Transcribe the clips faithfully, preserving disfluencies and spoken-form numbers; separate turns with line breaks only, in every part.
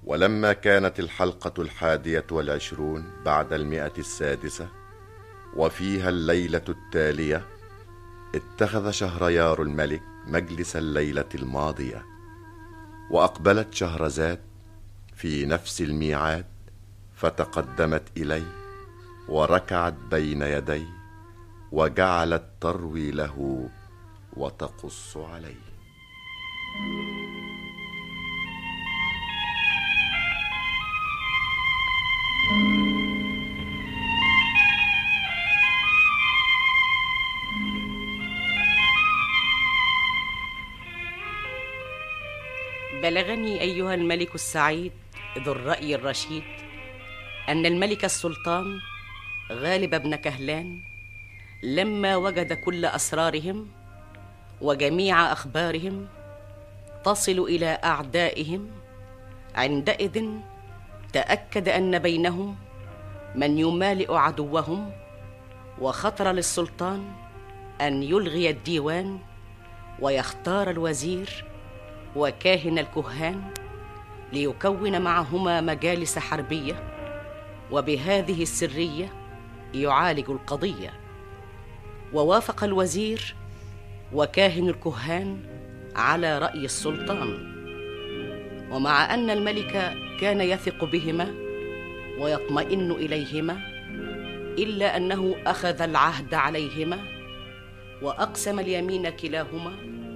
ولما كانت الحلقة الحادية والعشرون بعد المئة السادسة وفيها الليلة التالية، اتخذ شهريار الملك مجلس الليلة الماضية، وأقبلت شهرزاد في نفس الميعاد، فتقدمت إليه وركعت بين يديه، وجعلت تروي له وتقص عليه.
بلغني أيها الملك السعيد ذو الرأي الرشيد أن الملك السلطان غالب بن كهلان لما وجد كل أسرارهم وجميع أخبارهم تصل إلى أعدائهم، عندئذ تأكد أن بينهم من يمالئ عدوهم، وخطر للسلطان أن يلغي الديوان ويختار الوزير وكاهن الكهان ليكون معهما مجالس حربية، وبهذه السرية يعالج القضية. ووافق الوزير وكاهن الكهان على رأي السلطان، ومع أن الملك كان يثق بهما ويطمئن إليهما، إلا أنه أخذ العهد عليهما وأقسم اليمين كلاهما.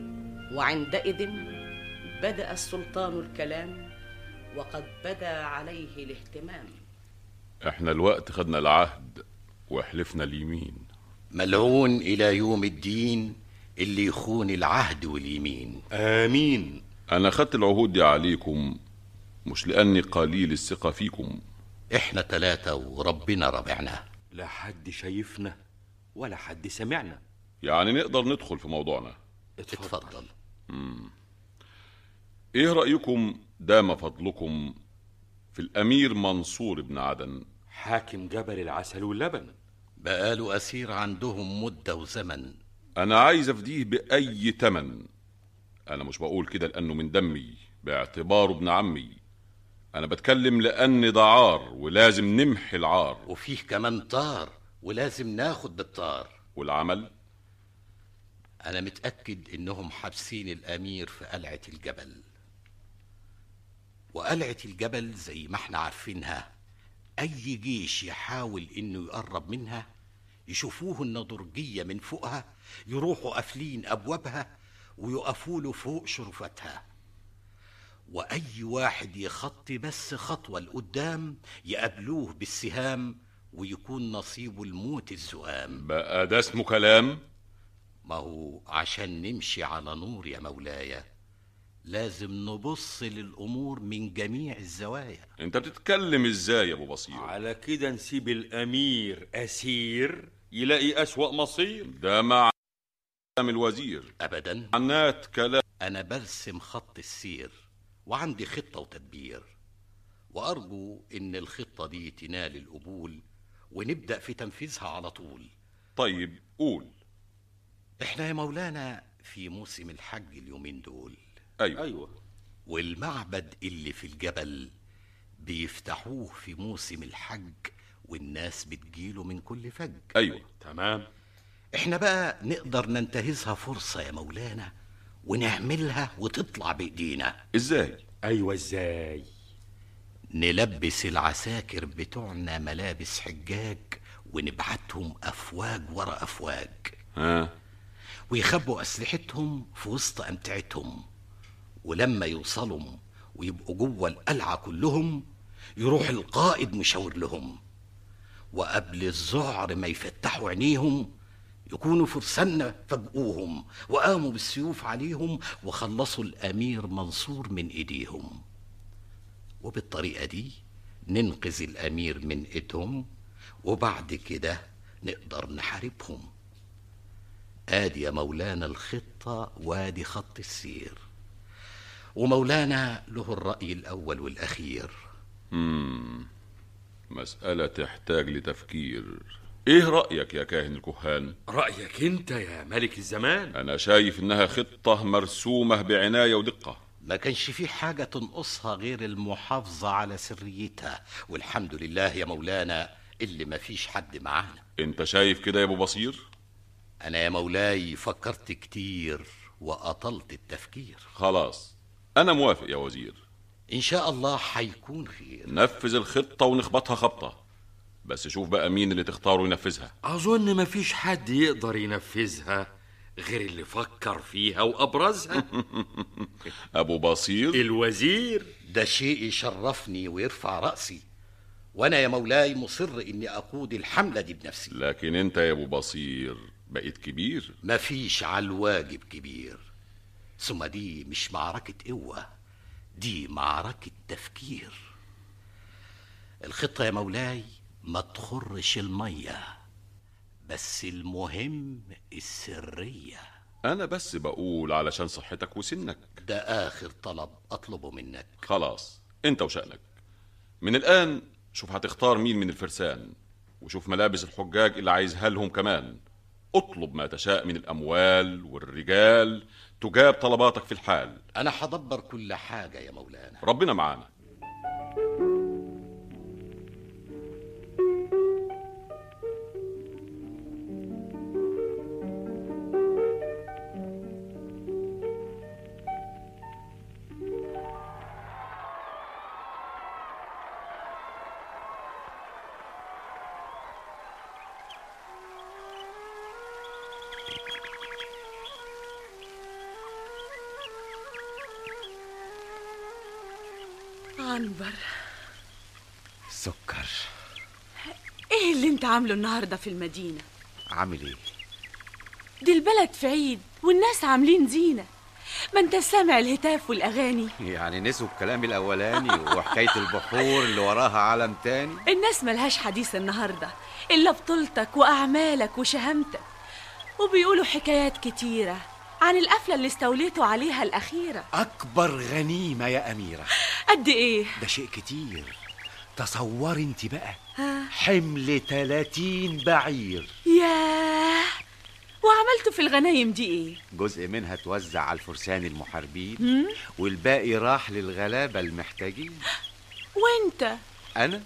وعندئذ بدأ السلطان الكلام، وقد بدا عليه الاهتمام.
احنا الوقت خدنا العهد وحلفنا اليمين.
ملعون إلى يوم الدين اللي يخون العهد واليمين.
آمين.
أنا خدت العهود دي عليكم مش لأني قليل الثقة فيكم،
احنا ثلاثة وربنا رابعنا،
لا حد شايفنا ولا حد سمعنا،
يعني نقدر ندخل في موضوعنا.
اتفضل.
مم. ايه رأيكم دام فضلكم في الأمير منصور بن عدن،
حاكم جبل العسل واللبن؟
بقاله أسير عندهم مدة وزمن.
أنا عايز أفديه بأي تمن. أنا مش بقول كده لأنه من دمي باعتباره ابن عمي، أنا بتكلم لأن ده عار ولازم نمحي العار،
وفيه كمان طار ولازم ناخد بالطار.
والعمل؟
أنا متأكد إنهم حابسين الأمير في قلعة الجبل، وقلعة الجبل زي ما احنا عارفينها أي جيش يحاول إنه يقرب منها يشوفوه النضرجية من فوقها، يروحوا قافلين أبوابها ويقفوا له فوق شرفتها، وأي واحد يخطي بس خطوة لقدام يقابلوه بالسهام ويكون نصيبه الموت الزؤام.
بقى ده اسمه كلام؟
ما هو عشان نمشي على نور يا مولاي لازم نبص للأمور من جميع الزوايا.
انت بتتكلم ازاي يا ابو بصير؟
على كده نسيب الأمير أسير يلاقي أسوأ مصير؟
ده مع كلام الوزير
أبدا،
عنات كلام.
أنا برسم خط السير وعندي خطة وتدبير، وأرجو إن الخطة دي تنال القبول ونبدأ في تنفيذها على طول.
طيب قول.
إحنا يا مولانا في موسم الحج اليومين دول.
أيوة.
أيوة.
والمعبد اللي في الجبل بيفتحوه في موسم الحج والناس بتجيله من كل فج.
أيوة.
تمام.
إحنا بقى نقدر ننتهزها فرصة يا مولانا ونعملها وتطلع بإيدينا.
إزاي؟
أيوة إزاي؟
نلبس العساكر بتوعنا ملابس حجاج ونبعتهم أفواج ورا أفواج،
ها،
ويخبوا أسلحتهم في وسط أمتعتهم، ولما يوصلوا ويبقوا جوه القلعة كلهم يروح القائد مشاور لهم، وقبل الذعر ما يفتحوا عينيهم يكونوا فرساننا فاجئوهم وقاموا بالسيوف عليهم وخلصوا الأمير منصور من إيديهم. وبالطريقة دي ننقذ الأمير من إيدهم، وبعد كده نقدر نحاربهم. آدي يا مولانا الخطة وادي خط السير، ومولانا له الرأي الأول والأخير.
مم. مسألة تحتاج لتفكير. ايه رأيك يا كاهن الكهان؟
رأيك انت يا ملك الزمان؟
انا شايف انها خطة مرسومة بعناية ودقة.
ما كانش في حاجة تنقصها غير المحافظة على سريتها، والحمد لله يا مولانا اللي ما فيش حد معانا.
انت شايف كده يا ابو بصير؟
أنا يا مولاي فكرت كتير وأطلت التفكير.
خلاص انا موافق يا وزير،
إن شاء الله حيكون خير.
نفذ الخطة ونخبطها خبطة، بس شوف بقى مين اللي تختاره ينفذها.
أظن مفيش حد يقدر ينفذها غير اللي فكر فيها وأبرزها.
ابو بصير
الوزير.
ده شيء يشرفني ويرفع رأسي، وأنا يا مولاي مصر إني أقود الحملة دي بنفسي.
لكن انت يا ابو بصير بقيت كبير.
مفيش على الواجب كبير، ثم دي مش معركة قوة، دي معركة تفكير. الخطة يا مولاي ما تخرش المية، بس المهم السرية.
انا بس بقول علشان صحتك وسنك.
ده آخر طلب أطلبه منك.
خلاص انت وشأنك. من الآن شوف هتختار مين من الفرسان، وشوف ملابس الحجاج اللي عايزها لهم كمان. اطلب ما تشاء من الأموال والرجال، تجاب طلباتك في الحال.
أنا هدبر كل حاجة يا مولانا.
ربنا معانا.
عنبر،
سكر.
ايه اللي انت عامله النهارده في المدينة؟
عامل ايه؟
دي البلد في عيد والناس عاملين زينة، ما انت سامع الهتاف والاغاني.
يعني نسوا الكلام الاولاني وحكاية البحور اللي وراها عالم تاني؟
الناس ملهاش حديث النهارده الا بطولتك واعمالك وشهامتك، وبيقولوا حكايات كتيرة عن القفلة اللي استوليتوا عليها الأخيرة.
أكبر غنيمة يا أميرة.
قد إيه؟
ده شيء كتير. تصوري انت بقى،
ها؟
حمل تلاتين بعير.
ياه، وعملتوا في الغنايم دي إيه؟
جزء منها توزع على الفرسان المحاربين، والباقي راح للغلابة المحتاجين.
وانت؟
أنا؟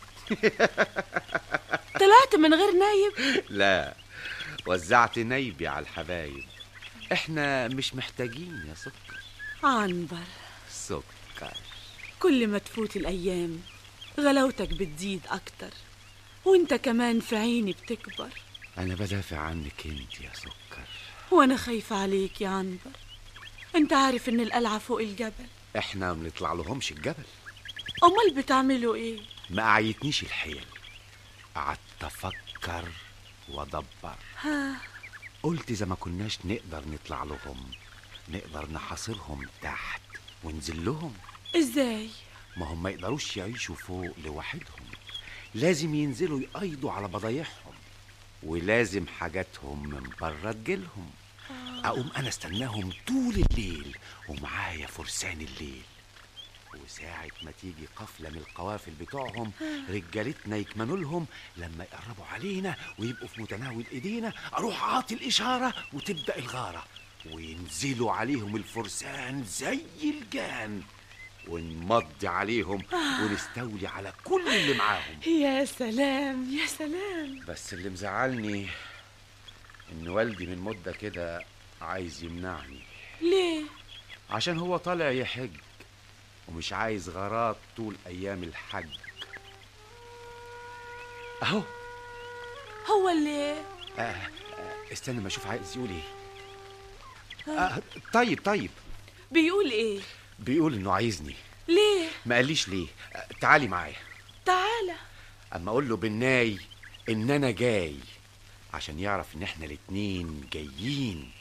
طلعت من غير نايب؟
لا، وزعت نايبي على الحبايب. احنا مش محتاجين يا سكر.
عنبر،
سكر،
كل ما تفوت الأيام غلاوتك بتزيد أكتر، وانت كمان في عيني بتكبر.
أنا بدافع عنك انت يا سكر،
وأنا خايفة عليك يا عنبر. انت عارف إن القلعة فوق الجبل.
احنا ما بنطلع لهمش الجبل.
أمال بتعملوا إيه؟
ما عيتنيش الحيل، قعدت أفكر وأدبر.
ها؟
قلت إذا ما كناش نقدر نطلع لهم، نقدر نحاصرهم تحت وننزل لهم.
إزاي؟
ما هم ما يقدروش يعيشوا فوق لوحدهم، لازم ينزلوا يقيدوا على بضايعهم، ولازم حاجاتهم من بره تجيلهم. أقوم أنا استناهم طول الليل ومعايا فرسان الليل، وساعة ما تيجي قفلة من القوافل بتوعهم رجالتنا يكمنوا لهم، لما يقربوا علينا ويبقوا في متناول ايدينا اروح عاطي الاشارة وتبدأ الغارة، وينزلوا عليهم الفرسان زي الجان، ونمضي عليهم ونستولي على كل اللي معاهم.
يا سلام يا سلام.
بس اللي مزعلني ان والدي من مدة كده عايز يمنعني.
ليه؟
عشان هو طالع يحج ومش عايز غارات طول ايام الحج. اهو
هو اللي
آه آه استنى ما اشوف عايز يقول ايه. آه طيب طيب
بيقول ايه؟
بيقول انه عايزني.
ليه؟
ما قاليش ليه. آه تعالي معايا.
تعالى.
اما اقول له بالناي ان انا جاي، عشان يعرف ان احنا الاتنين جايين.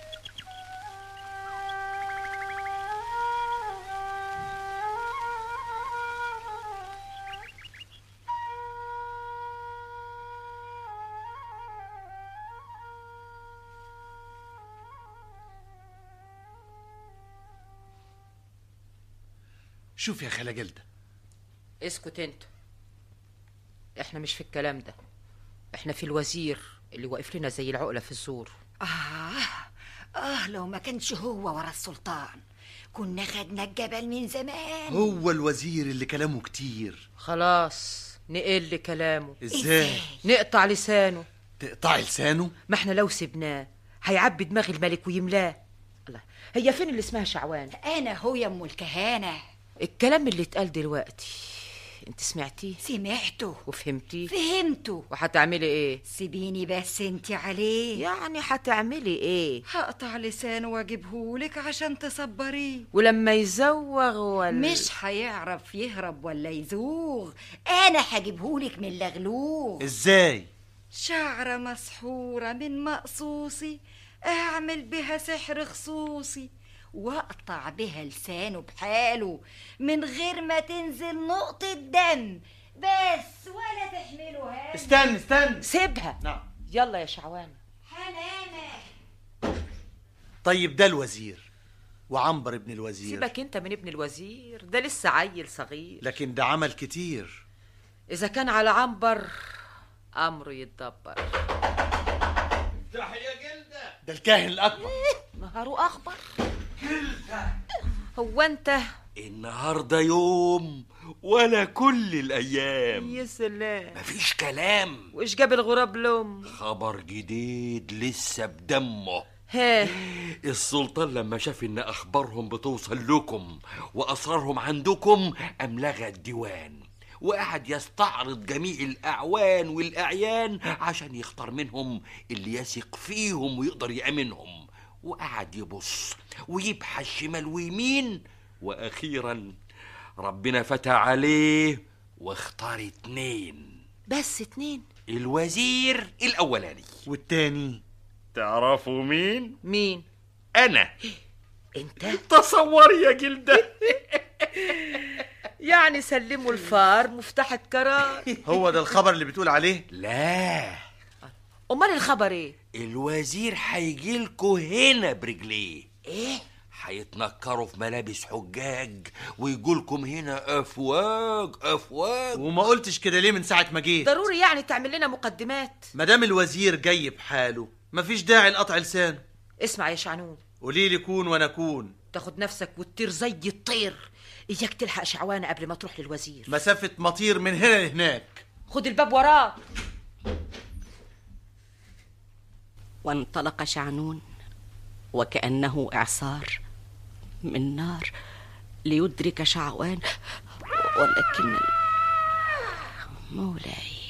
شوف يا خالة جلدة.
اسكت انت، احنا مش في الكلام ده، احنا في الوزير اللي واقف لنا زي العقلة في الزور.
آه آه لو ما كانش هو ورا السلطان
كنا خدنا الجبل من زمان.
هو الوزير اللي كلامه كتير.
خلاص نقل كلامه.
ازاي؟
نقطع لسانه.
تقطع لسانه؟
ما احنا لو سبناه هيعبي دماغ الملك ويملاه. الله، هي فين اللي اسمها شعوان؟
انا هو يا ام الكهانه.
الكلام اللي اتقال دلوقتي انت سمعتيه؟
سمعته
وفهمتيه؟
فهمته.
وهتعملي ايه؟
سيبيني بس انت عليه.
يعني هتعملي ايه؟
هقطع لسانه واجيبهولك عشان تصبريه.
ولما يزوغ ولا
مش هيعرف يهرب ولا يزوغ. انا هجيبهولك من لغلوغ.
ازاي؟
شعرة مسحورة من مقصوصي، اعمل بها سحر خصوصي، واقطع بها لسانه بحاله من غير ما تنزل نقطة دم بس ولا تحمله هم.
استنى استنى
سيبها.
نعم.
يلا يا شعوان.
حمامة.
طيب ده الوزير وعنبر ابن الوزير.
سيبك انت من ابن الوزير، ده لسه عيل صغير.
لكن ده عمل كتير.
اذا كان على عنبر امره يتدبر.
افتح يا جلده.
ده الكاهن الاكبر.
نهاره اخبر. جلده. هو انت
النهارده يوم ولا كل الايام.
يا سلام،
مفيش كلام.
وايش جاب الغراب لهم؟
خبر جديد لسه بدمه.
ها،
السلطان لما شاف ان اخبارهم بتوصل لكم واسرارهم عندكم قام لغى الديوان وقعد يستعرض جميع الاعوان والاعيان عشان يختار منهم اللي يثق فيهم ويقدر يامنهم، وقعد يبص ويبحث شمال ويمين، واخيرا ربنا فتح عليه واختار اتنين.
بس اتنين؟
الوزير الاولاني.
والتاني
تعرفوا مين؟
مين؟
انا.
انت؟
تصور يا جلده.
يعني سلموا الفار مفتاح الكرار.
هو ده الخبر اللي بتقول عليه؟
لا.
امال الخبر ايه؟
الوزير هيجيلكوا هنا برجليه.
ايه؟
هيتنكروا في ملابس حجاج ويجولكم هنا افواج افواج.
وما قلتش كده ليه من ساعة ما جيت؟
ضروري يعني تعمل لنا مقدمات.
مدام الوزير جاي بحاله مفيش داعي لقطع لسانه.
اسمع يا شعنون،
قولي لي كون وانا كون.
تاخد نفسك وتطير زي الطير. اياك تلحق شعوانة قبل ما تروح للوزير.
مسافة مطير من هنا لهناك.
خد الباب وراك.
وانطلق شعنون وكأنه إعصار من نار ليدرك شعوان، ولكن مولاي.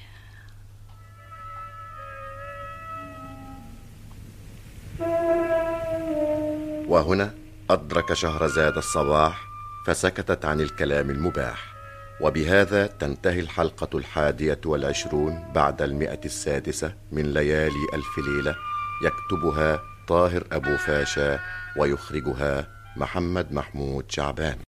وهنا أدرك شهرزاد الصباح فسكتت عن الكلام المباح. وبهذا تنتهي الحلقة الحادية والعشرون بعد المئة السادسة من ليالي ألف ليلة، يكتبها طاهر أبو فاشا ويخرجها محمد محمود شعبان.